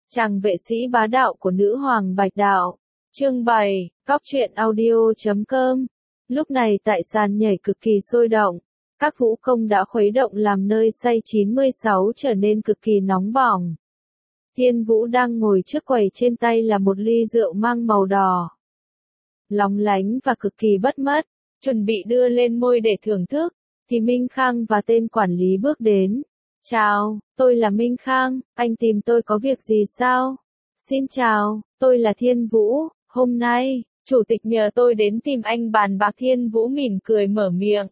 Chàng vệ sĩ bá đạo của nữ hoàng Bạch Đạo. Chương 7, Cóc truyện audio.com. Lúc này tại sàn nhảy cực kỳ sôi động, các vũ công đã khuấy động làm nơi say 96 trở nên cực kỳ nóng bỏng. Thiên Vũ đang ngồi trước quầy, trên tay là một ly rượu mang màu đỏ, lóng lánh và cực kỳ bắt mắt, chuẩn bị đưa lên môi để thưởng thức, thì Minh Khang và tên quản lý bước đến. Chào, tôi là Minh Khang, anh tìm tôi có việc gì sao? Xin chào, tôi là Thiên Vũ, hôm nay, chủ tịch nhờ tôi đến tìm anh bàn bạc. Thiên Vũ mỉm cười mở miệng.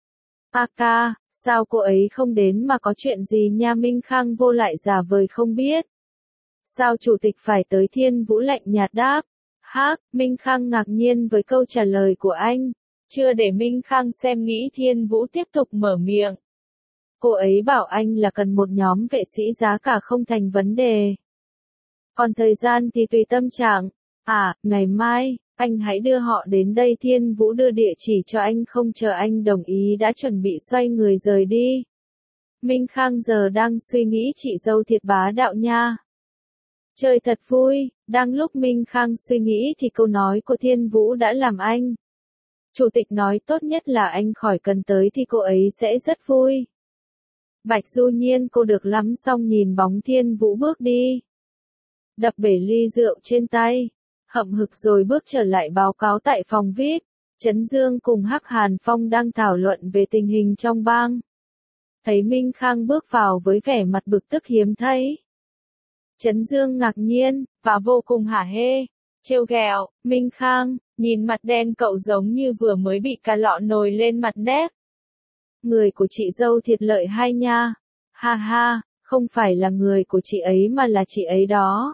Ca, sao cô ấy không đến mà có chuyện gì nha? Minh Khang vô lại giả vời không biết. Sao chủ tịch phải tới? Thiên Vũ lạnh nhạt đáp. Minh Khang ngạc nhiên với câu trả lời của anh. Chưa để Minh Khang xem nghĩ, Thiên Vũ tiếp tục mở miệng. Cô ấy bảo anh là cần một nhóm vệ sĩ, giá cả không thành vấn đề. Còn thời gian thì tùy tâm trạng. Ngày mai, anh hãy đưa họ đến đây. Thiên Vũ đưa địa chỉ cho anh, không chờ anh đồng ý đã chuẩn bị xoay người rời đi. Minh Khang giờ đang suy nghĩ chị dâu thiệt bá đạo nha. Chơi thật vui. Đang lúc Minh Khang suy nghĩ thì câu nói của Thiên Vũ đã làm anh. Chủ tịch nói tốt nhất là anh khỏi cần tới thì cô ấy sẽ rất vui. Bạch Du Nhiên cô được lắm. Xong nhìn bóng Thiên Vũ bước đi, đập bể ly rượu trên tay, hậm hực rồi bước trở lại báo cáo tại phòng VIP. Trấn Dương cùng Hắc Hàn Phong đang thảo luận về tình hình trong bang. Thấy Minh Khang bước vào với vẻ mặt bực tức hiếm thấy, Trấn Dương ngạc nhiên và vô cùng hả hê, trêu ghẹo. Minh Khang, nhìn mặt đen cậu giống như vừa mới bị cá lọ nồi lên mặt đét. Người của chị dâu thiệt lợi hay nha. Ha ha, không phải là người của chị ấy mà là chị ấy đó.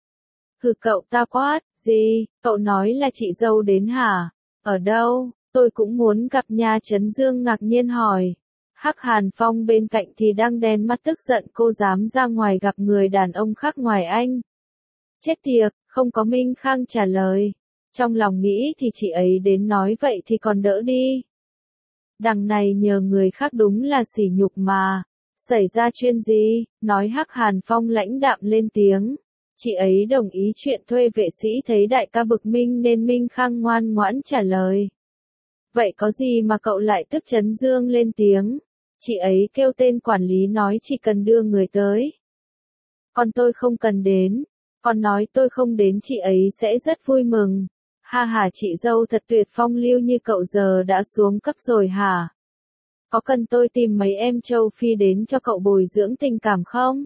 Cậu ta quát. Gì, cậu nói là chị dâu đến hả? Ở đâu? Tôi cũng muốn gặp nha. Trấn Dương ngạc nhiên hỏi. Hắc Hàn Phong bên cạnh thì đang đen mắt tức giận, cô dám ra ngoài gặp người đàn ông khác ngoài anh? Chết tiệt, không có. Minh Khang trả lời. Trong lòng nghĩ thì chị ấy đến nói vậy thì còn đỡ đi. Đằng này nhờ người khác đúng là sỉ nhục mà. Xảy ra chuyện gì? Nói. Hắc Hàn Phong lãnh đạm lên tiếng. Chị ấy đồng ý chuyện thuê vệ sĩ. Thấy đại ca bực minh nên Minh Khang ngoan ngoãn trả lời. Vậy có gì mà cậu lại tức? Trấn Dương lên tiếng. Chị ấy kêu tên quản lý nói chỉ cần đưa người tới. Còn tôi không cần đến. Còn nói tôi không đến chị ấy sẽ rất vui mừng. Ha ha, chị dâu thật tuyệt, phong lưu như cậu giờ đã xuống cấp rồi hả? Có cần tôi tìm mấy em châu Phi đến cho cậu bồi dưỡng tình cảm không?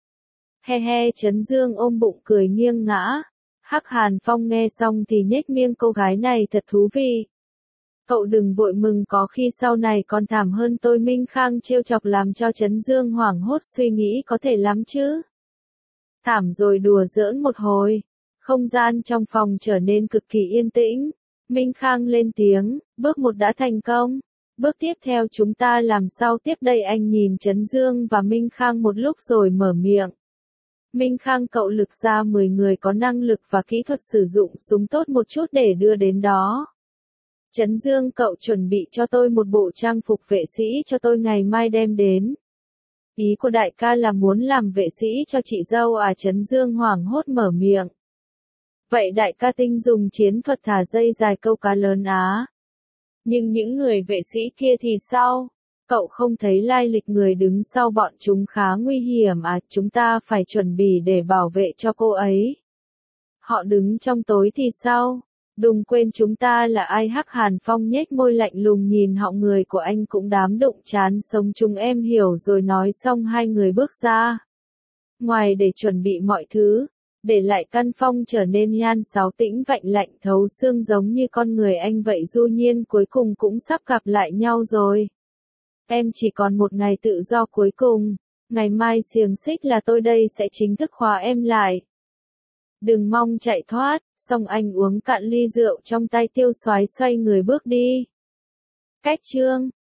He he. Trấn Dương ôm bụng cười nghiêng ngã. Hắc Hàn Phong nghe xong thì nhếch miệng, cô gái này thật thú vị. Cậu đừng vội mừng, có khi sau này còn thảm hơn tôi. Minh Khang trêu chọc làm cho Trấn Dương hoảng hốt, suy nghĩ có thể lắm chứ. Thảm rồi đùa giỡn một hồi. Không gian trong phòng trở nên cực kỳ yên tĩnh. Minh Khang lên tiếng, bước 1 đã thành công. Bước tiếp theo chúng ta làm sao tiếp đây? Anh nhìn Trấn Dương và Minh Khang một lúc rồi mở miệng. Minh Khang, cậu lực ra 10 người có năng lực và kỹ thuật sử dụng súng tốt một chút để đưa đến đó. Trấn Dương, cậu chuẩn bị cho tôi một bộ trang phục vệ sĩ cho tôi ngày mai đem đến. Ý của đại ca là muốn làm vệ sĩ cho chị dâu à? Trấn Dương hoảng hốt mở miệng. Vậy đại ca tinh dùng chiến thuật thả dây dài câu cá lớn á. Nhưng những người vệ sĩ kia thì sao? Cậu không thấy lai lịch người đứng sau bọn chúng khá nguy hiểm à? Chúng ta phải chuẩn bị để bảo vệ cho cô ấy. Họ đứng trong tối thì sao? Đừng quên chúng ta là ai? Hắc Hàn Phong nhếch môi lạnh lùng nhìn họ. Người của anh cũng đám đụng chán sống chúng em hiểu rồi. Nói xong hai người bước ra ngoài để chuẩn bị mọi thứ, để lại căn phòng trở nên nhan sáo tĩnh vạnh lạnh thấu xương giống như con người anh vậy. Du Nhiên, cuối cùng cũng sắp gặp lại nhau rồi. Em chỉ còn một ngày tự do cuối cùng. Ngày mai xiềng xích là tôi đây sẽ chính thức khóa em lại. Đừng mong chạy thoát. Xong anh uống cạn ly rượu trong tay, tiêu xoái xoay người bước đi. Cách chương